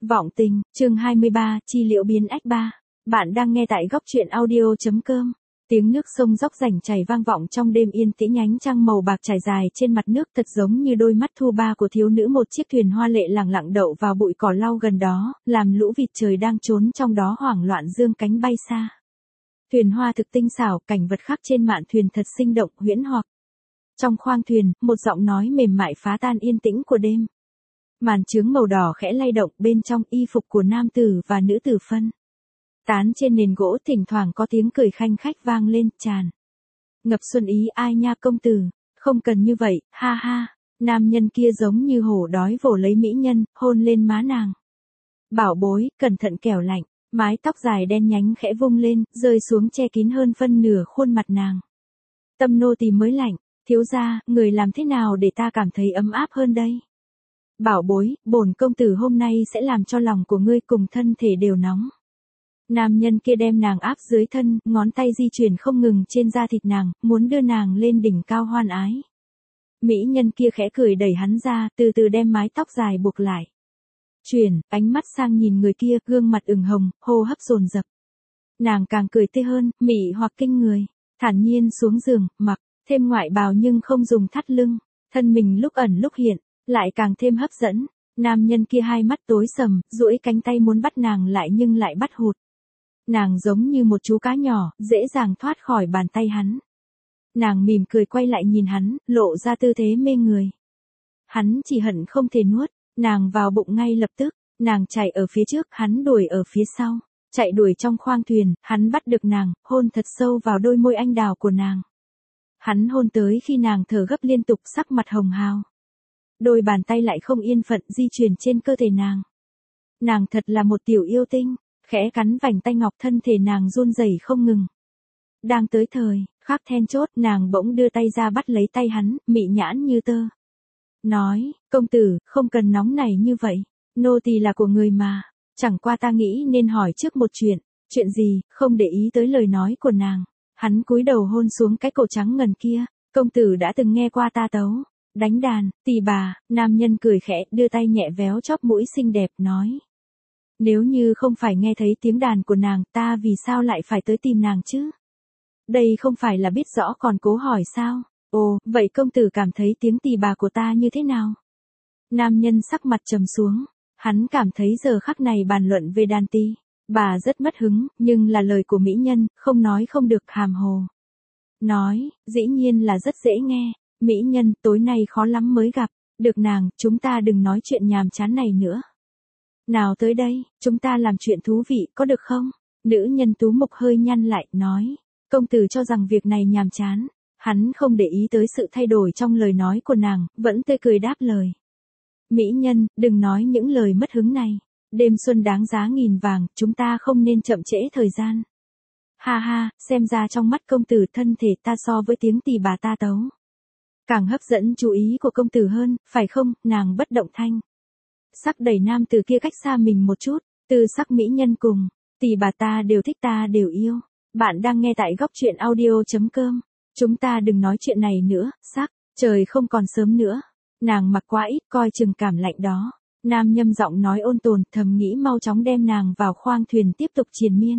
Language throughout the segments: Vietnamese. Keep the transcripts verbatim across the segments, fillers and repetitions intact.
Vọng tình, chương hai mươi ba, chi liễu biến ách ba. Bạn đang nghe tại góc truyện audio.com. Tiếng nước sông róc rành chảy vang vọng trong đêm yên tĩnh, nhánh trăng màu bạc trải dài trên mặt nước thật giống như đôi mắt thu ba của thiếu nữ. Một chiếc thuyền hoa lệ lẳng lặng đậu vào bụi cỏ lau gần đó, làm lũ vịt trời đang trốn trong đó hoảng loạn dương cánh bay xa. Thuyền hoa thực tinh xảo, cảnh vật khắc trên mạn thuyền thật sinh động, huyễn hoặc. Trong khoang thuyền, một giọng nói mềm mại phá tan yên tĩnh của đêm. Màn chướng màu đỏ khẽ lay động, bên trong y phục của nam tử và nữ tử phân tán trên nền gỗ, thỉnh thoảng có tiếng cười khanh khách vang lên, tràn ngập xuân ý. Ai nha công tử, không cần như vậy, ha ha. Nam nhân kia giống như hổ đói vồ lấy mỹ nhân, hôn lên má nàng. Bảo bối, cẩn thận kẻo lạnh. Mái tóc dài đen nhánh khẽ vung lên, rơi xuống che kín hơn phân nửa khuôn mặt nàng. Tâm nô tỳ mới lạnh, thiếu gia, người làm thế nào để ta cảm thấy ấm áp hơn đây? Bảo bối, bổn công tử hôm nay sẽ làm cho lòng của ngươi cùng thân thể đều nóng. Nam nhân kia đem nàng áp dưới thân, ngón tay di chuyển không ngừng trên da thịt nàng, muốn đưa nàng lên đỉnh cao hoan ái. Mỹ nhân kia khẽ cười đẩy hắn ra, từ từ đem mái tóc dài buộc lại. Chuyển, ánh mắt sang nhìn người kia, gương mặt ửng hồng, hô hấp dồn dập. Nàng càng cười tươi hơn, mị hoặc kinh người, thản nhiên xuống giường, mặc thêm ngoại bào nhưng không dùng thắt lưng, thân mình lúc ẩn lúc hiện, lại càng thêm hấp dẫn. Nam nhân kia hai mắt tối sầm, duỗi cánh tay muốn bắt nàng lại nhưng lại bắt hụt. Nàng giống như một chú cá nhỏ, dễ dàng thoát khỏi bàn tay hắn. Nàng mỉm cười quay lại nhìn hắn, lộ ra tư thế mê người. Hắn chỉ hận không thể nuốt nàng vào bụng ngay lập tức. Nàng chạy ở phía trước, hắn đuổi ở phía sau. Chạy đuổi trong khoang thuyền, hắn bắt được nàng, hôn thật sâu vào đôi môi anh đào của nàng. Hắn hôn tới khi nàng thở gấp liên tục, sắc mặt hồng hào. Đôi bàn tay lại không yên phận di chuyển trên cơ thể nàng. Nàng thật là một tiểu yêu tinh, khẽ cắn vành tay ngọc, thân thể nàng run rẩy không ngừng. Đang tới thời khắc then chốt, nàng bỗng đưa tay ra bắt lấy tay hắn, mị nhãn như tơ. Nói, công tử, không cần nóng này như vậy, nô tỳ là của người mà, chẳng qua ta nghĩ nên hỏi trước một chuyện. Chuyện gì? Không để ý tới lời nói của nàng, hắn cúi đầu hôn xuống cái cổ trắng ngần kia. Công tử đã từng nghe qua ta tấu đánh đàn, tỳ bà. Nam nhân cười khẽ, đưa tay nhẹ véo chóp mũi xinh đẹp, nói. Nếu như không phải nghe thấy tiếng đàn của nàng, ta vì sao lại phải tới tìm nàng chứ? Đây không phải là biết rõ còn cố hỏi sao? Ồ, vậy công tử cảm thấy tiếng tỳ bà của ta như thế nào? Nam nhân sắc mặt trầm xuống, hắn cảm thấy giờ khắc này bàn luận về đàn tỳ bà rất mất hứng, nhưng là lời của mỹ nhân, không nói không được, hàm hồ. Nói, dĩ nhiên là rất dễ nghe. Mỹ nhân, tối nay khó lắm mới gặp được nàng, chúng ta đừng nói chuyện nhàm chán này nữa. Nào tới đây, chúng ta làm chuyện thú vị, có được không? Nữ nhân tú mục hơi nhăn lại, nói. Công tử cho rằng việc này nhàm chán. Hắn không để ý tới sự thay đổi trong lời nói của nàng, vẫn tươi cười đáp lời. Mỹ nhân, đừng nói những lời mất hứng này. Đêm xuân đáng giá nghìn vàng, chúng ta không nên chậm trễ thời gian. Ha ha, xem ra trong mắt công tử thân thể ta so với tiếng tỳ bà ta tấu càng hấp dẫn chú ý của công tử hơn, phải không? Nàng bất động thanh sắc đẩy nam từ kia cách xa mình một chút. Tư sắc mỹ nhân cùng tỳ bà ta đều thích, ta đều yêu. Bạn đang nghe tại góc truyện audio.com. Chúng ta đừng nói chuyện này nữa, sắc, trời không còn sớm nữa. Nàng mặc quá ít, coi chừng cảm lạnh đó. Nam nhâm giọng nói ôn tồn, thầm nghĩ mau chóng đem nàng vào khoang thuyền tiếp tục triền miên.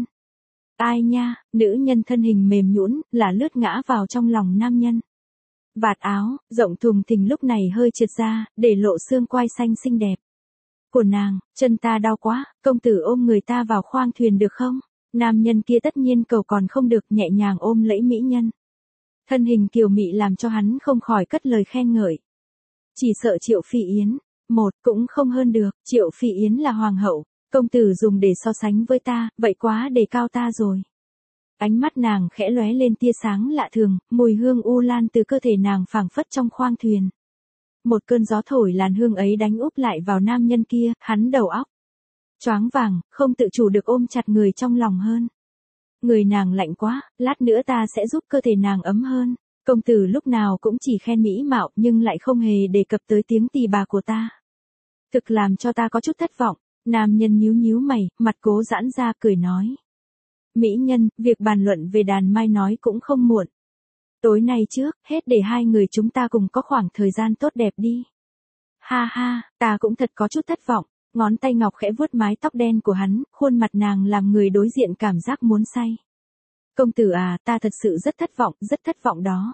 Ai nha, nữ nhân thân hình mềm nhũn là lướt ngã vào trong lòng nam nhân. Vạt áo rộng thùng thình lúc này hơi trượt ra, để lộ xương quai xanh xinh đẹp của nàng. Chân ta đau quá, công tử ôm người ta vào khoang thuyền được không? Nam nhân kia tất nhiên cầu còn không được, nhẹ nhàng ôm lấy mỹ nhân. Thân hình kiều mị làm cho hắn không khỏi cất lời khen ngợi. Chỉ sợ Triệu Phi Yến, một cũng không hơn được. Triệu Phi Yến là hoàng hậu, công tử dùng để so sánh với ta, vậy quá đề cao ta rồi. Ánh mắt nàng khẽ lóe lên tia sáng lạ thường, mùi hương u lan từ cơ thể nàng phảng phất trong khoang thuyền. Một cơn gió thổi làn hương ấy đánh úp lại vào nam nhân kia, hắn đầu óc choáng vàng, không tự chủ được ôm chặt người trong lòng hơn. Người nàng lạnh quá, lát nữa ta sẽ giúp cơ thể nàng ấm hơn. Công tử lúc nào cũng chỉ khen mỹ mạo nhưng lại không hề đề cập tới tiếng tỳ bà của ta. Thực làm cho ta có chút thất vọng. Nam nhân nhíu nhíu mày, mặt cố giãn ra, cười nói. Mỹ nhân, việc bàn luận về đàn mai nói cũng không muộn. Tối nay trước, hết để hai người chúng ta cùng có khoảng thời gian tốt đẹp đi. Ha ha, ta cũng thật có chút thất vọng. Ngón tay ngọc khẽ vuốt mái tóc đen của hắn, khuôn mặt nàng làm người đối diện cảm giác muốn say. Công tử à, ta thật sự rất thất vọng, rất thất vọng đó.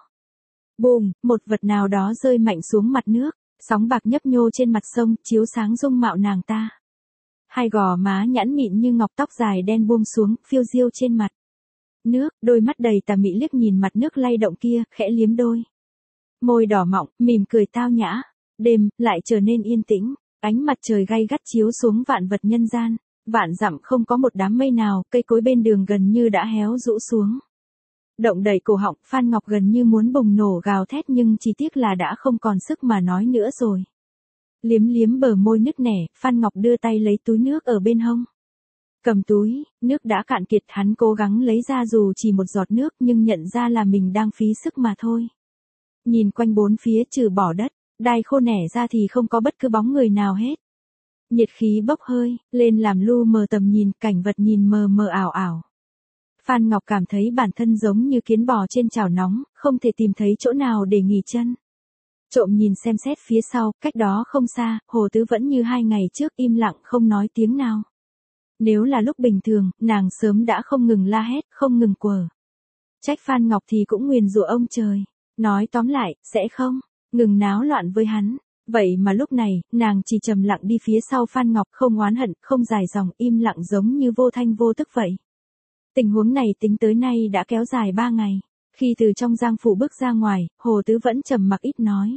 Bùm, một vật nào đó rơi mạnh xuống mặt nước, sóng bạc nhấp nhô trên mặt sông, chiếu sáng dung mạo nàng ta. Hai gò má nhẵn mịn như ngọc, tóc dài đen buông xuống, phiêu diêu trên mặt nước, đôi mắt đầy tà mị liếc nhìn mặt nước lay động kia, khẽ liếm đôi môi đỏ mọng, mỉm cười tao nhã. Đêm lại trở nên yên tĩnh, ánh mặt trời gay gắt chiếu xuống vạn vật nhân gian, vạn dặm không có một đám mây nào, cây cối bên đường gần như đã héo rũ xuống. Động đầy cổ họng, Phan Ngọc gần như muốn bùng nổ gào thét nhưng chỉ tiếc là đã không còn sức mà nói nữa rồi. Liếm liếm bờ môi nứt nẻ, Phan Ngọc đưa tay lấy túi nước ở bên hông. Cầm túi, nước đã cạn kiệt, hắn cố gắng lấy ra dù chỉ một giọt nước nhưng nhận ra là mình đang phí sức mà thôi. Nhìn quanh bốn phía trừ bỏ đất, đai khô nẻ ra thì không có bất cứ bóng người nào hết. Nhiệt khí bốc hơi, lên làm lu mờ tầm nhìn, cảnh vật nhìn mờ mờ ảo ảo. Phan Ngọc cảm thấy bản thân giống như kiến bò trên chảo nóng, không thể tìm thấy chỗ nào để nghỉ chân. Trộm nhìn xem xét phía sau, cách đó không xa, Hồ Tứ vẫn như hai ngày trước im lặng không nói tiếng nào. Nếu là lúc bình thường, nàng sớm đã không ngừng la hét, không ngừng quở. Trách Phan Ngọc thì cũng nguyền rủa ông trời. Nói tóm lại, sẽ không ngừng náo loạn với hắn. Vậy mà lúc này, nàng chỉ trầm lặng đi phía sau Phan Ngọc, không oán hận, không dài dòng, im lặng giống như vô thanh vô tức vậy. Tình huống này tính tới nay đã kéo dài ba ngày. Khi từ trong giang phủ bước ra ngoài, Hồ Tứ vẫn trầm mặc ít nói.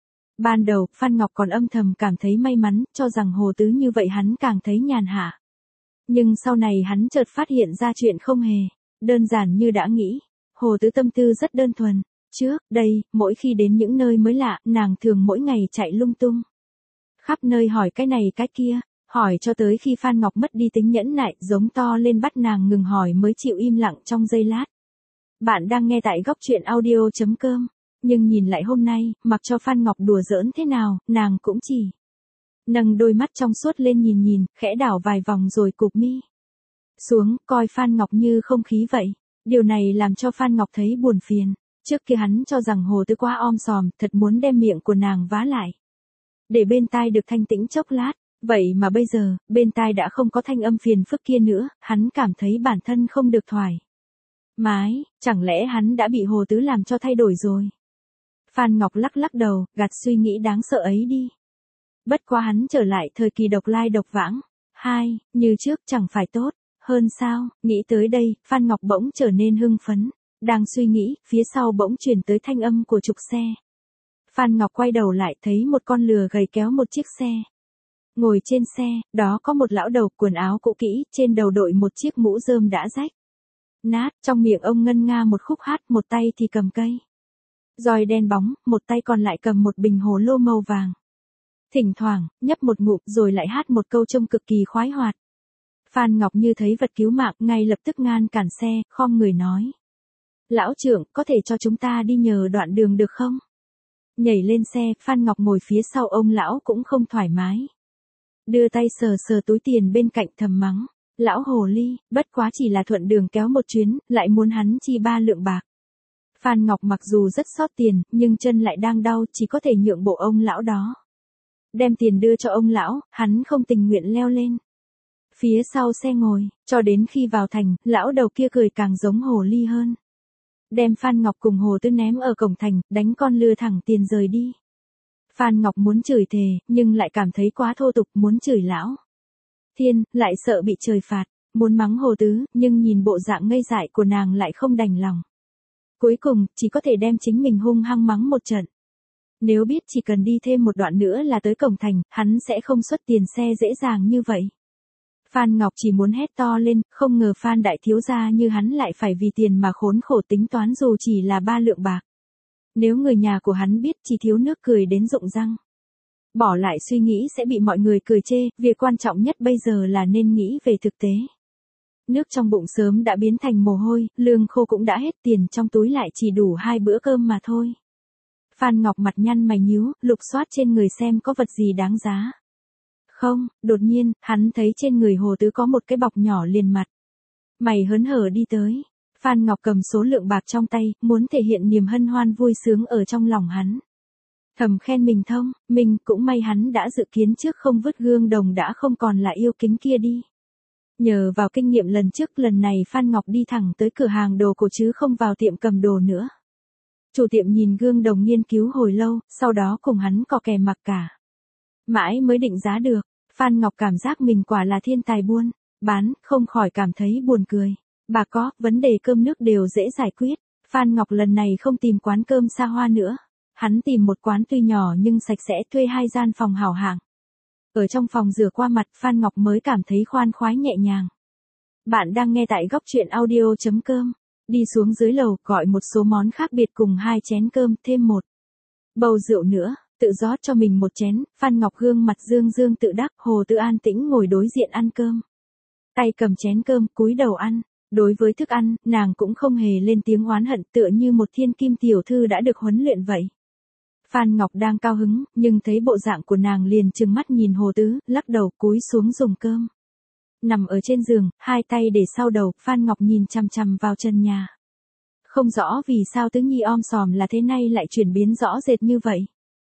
Ban đầu, Phan Ngọc còn âm thầm cảm thấy may mắn, cho rằng Hồ Tứ như vậy hắn càng thấy nhàn hạ. Nhưng sau này hắn chợt phát hiện ra chuyện không hề đơn giản như đã nghĩ. Hồ Tứ tâm tư rất đơn thuần. Trước đây, mỗi khi đến những nơi mới lạ, nàng thường mỗi ngày chạy lung tung. Khắp nơi hỏi cái này cái kia, hỏi cho tới khi Phan Ngọc mất đi tính nhẫn nại, giống to lên bắt nàng ngừng hỏi mới chịu im lặng trong giây lát. Bạn đang nghe tại góc truyện audio chấm com. Nhưng nhìn lại hôm nay, mặc cho Phan Ngọc đùa giỡn thế nào, nàng cũng chỉ nâng đôi mắt trong suốt lên nhìn nhìn, khẽ đảo vài vòng rồi cụp mi xuống, coi Phan Ngọc như không khí vậy. Điều này làm cho Phan Ngọc thấy buồn phiền. Trước kia hắn cho rằng Hồ Tứ quá om sòm, thật muốn đem miệng của nàng vá lại. Để bên tai được thanh tĩnh chốc lát, vậy mà bây giờ, bên tai đã không có thanh âm phiền phức kia nữa, hắn cảm thấy bản thân không được thoải mái, chẳng lẽ hắn đã bị Hồ Tứ làm cho thay đổi rồi. Phan Ngọc lắc lắc đầu, gạt suy nghĩ đáng sợ ấy đi. Bất quá hắn trở lại thời kỳ độc lai độc vãng. Hai, như trước chẳng phải tốt hơn sao, nghĩ tới đây, Phan Ngọc bỗng trở nên hưng phấn. Đang suy nghĩ, phía sau bỗng truyền tới thanh âm của trục xe. Phan Ngọc quay đầu lại thấy một con lừa gầy kéo một chiếc xe. Ngồi trên xe, đó có một lão đầu, quần áo cũ kỹ, trên đầu đội một chiếc mũ rơm đã rách nát, trong miệng ông ngân nga một khúc hát, một tay thì cầm cây roi đen bóng, một tay còn lại cầm một bình hồ lô màu vàng. Thỉnh thoảng, nhấp một ngụm rồi lại hát một câu trông cực kỳ khoái hoạt. Phan Ngọc như thấy vật cứu mạng, ngay lập tức ngăn cản xe, khom người nói. Lão trưởng, có thể cho chúng ta đi nhờ đoạn đường được không? Nhảy lên xe, Phan Ngọc ngồi phía sau ông lão cũng không thoải mái. Đưa tay sờ sờ túi tiền bên cạnh thầm mắng. Lão hồ ly, bất quá chỉ là thuận đường kéo một chuyến, lại muốn hắn chi ba lượng bạc. Phan Ngọc mặc dù rất xót tiền, nhưng chân lại đang đau, chỉ có thể nhượng bộ ông lão đó. Đem tiền đưa cho ông lão, hắn không tình nguyện leo lên phía sau xe ngồi, cho đến khi vào thành, lão đầu kia cười càng giống hồ ly hơn. Đem Phan Ngọc cùng Hồ Tứ ném ở cổng thành, đánh con lừa thẳng tiền rời đi. Phan Ngọc muốn chửi thề, nhưng lại cảm thấy quá thô tục, muốn chửi lão Thiên, lại sợ bị trời phạt, muốn mắng Hồ Tứ, nhưng nhìn bộ dạng ngây dại của nàng lại không đành lòng. Cuối cùng, chỉ có thể đem chính mình hung hăng mắng một trận. Nếu biết chỉ cần đi thêm một đoạn nữa là tới cổng thành, hắn sẽ không xuất tiền xe dễ dàng như vậy. Phan Ngọc chỉ muốn hét to lên, không ngờ Phan đại thiếu gia như hắn lại phải vì tiền mà khốn khổ tính toán dù chỉ là ba lượng bạc. Nếu người nhà của hắn biết chỉ thiếu nước cười đến rụng răng. Bỏ lại suy nghĩ sẽ bị mọi người cười chê, việc quan trọng nhất bây giờ là nên nghĩ về thực tế. Nước trong bụng sớm đã biến thành mồ hôi, lương khô cũng đã hết, tiền trong túi lại chỉ đủ hai bữa cơm mà thôi. Phan Ngọc mặt nhăn mày nhíu, lục soát trên người xem có vật gì đáng giá. Không, đột nhiên, hắn thấy trên người Hồ Tứ có một cái bọc nhỏ liền mặt mày hớn hở đi tới. Phan Ngọc cầm số lượng bạc trong tay, muốn thể hiện niềm hân hoan vui sướng ở trong lòng hắn. Thầm khen mình thông, mình cũng may hắn đã dự kiến trước không vứt gương đồng đã không còn là yêu kính kia đi. Nhờ vào kinh nghiệm lần trước, lần này Phan Ngọc đi thẳng tới cửa hàng đồ cổ chứ không vào tiệm cầm đồ nữa. Chủ tiệm nhìn gương đồng nghiên cứu hồi lâu, sau đó cùng hắn cò kè mặc cả. Mãi mới định giá được, Phan Ngọc cảm giác mình quả là thiên tài buôn bán, không khỏi cảm thấy buồn cười. Bà có, vấn đề cơm nước đều dễ giải quyết. Phan Ngọc lần này không tìm quán cơm xa hoa nữa. Hắn tìm một quán tuy nhỏ nhưng sạch sẽ, thuê hai gian phòng hảo hạng. Ở trong phòng rửa qua mặt, Phan Ngọc mới cảm thấy khoan khoái nhẹ nhàng. Bạn đang nghe tại góc truyện audio chấm com. Đi xuống dưới lầu, gọi một số món khác biệt cùng hai chén cơm, thêm một bầu rượu nữa, tự rót cho mình một chén. Phan Ngọc gương mặt dương dương tự đắc, Hồ Tư an tĩnh ngồi đối diện ăn cơm. Tay cầm chén cơm, cúi đầu ăn. Đối với thức ăn, nàng cũng không hề lên tiếng oán hận, tựa như một thiên kim tiểu thư đã được huấn luyện vậy. Phan Ngọc đang cao hứng, nhưng thấy bộ dạng của nàng liền trừng mắt nhìn Hồ Tứ, lắc đầu cúi xuống dùng cơm. Nằm ở trên giường, hai tay để sau đầu, Phan Ngọc nhìn chằm chằm vào trần nhà. Không rõ vì sao Tứ Nhi om sòm là thế này lại chuyển biến rõ rệt như vậy.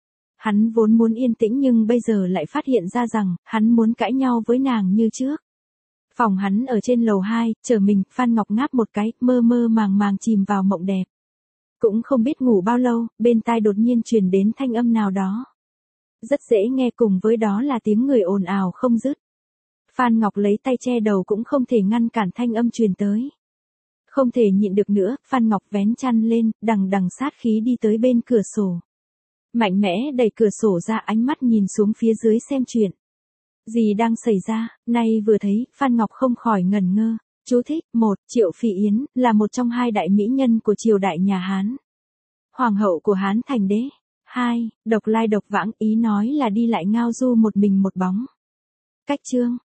Hắn vốn muốn yên tĩnh nhưng bây giờ lại phát hiện ra rằng, hắn muốn cãi nhau với nàng như trước. Phòng hắn ở trên lầu hai, chờ mình, Phan Ngọc ngáp một cái, mơ mơ màng màng chìm vào mộng đẹp. Cũng không biết ngủ bao lâu, bên tai đột nhiên truyền đến thanh âm nào đó. Rất dễ nghe, cùng với đó là tiếng người ồn ào không dứt. Phan Ngọc lấy tay che đầu cũng không thể ngăn cản thanh âm truyền tới. Không thể nhịn được nữa, Phan Ngọc vén chăn lên, đằng đằng sát khí đi tới bên cửa sổ. Mạnh mẽ đẩy cửa sổ ra, ánh mắt nhìn xuống phía dưới xem chuyện gì đang xảy ra. Nay vừa thấy, Phan Ngọc không khỏi ngẩn ngơ. Chú thích, một, Triệu Phi Yến, là một trong hai đại mỹ nhân của triều đại nhà Hán. Hoàng hậu của Hán thành đế. Hai, độc lai độc vãng, ý nói là đi lại ngao du một mình một bóng. Cách chương.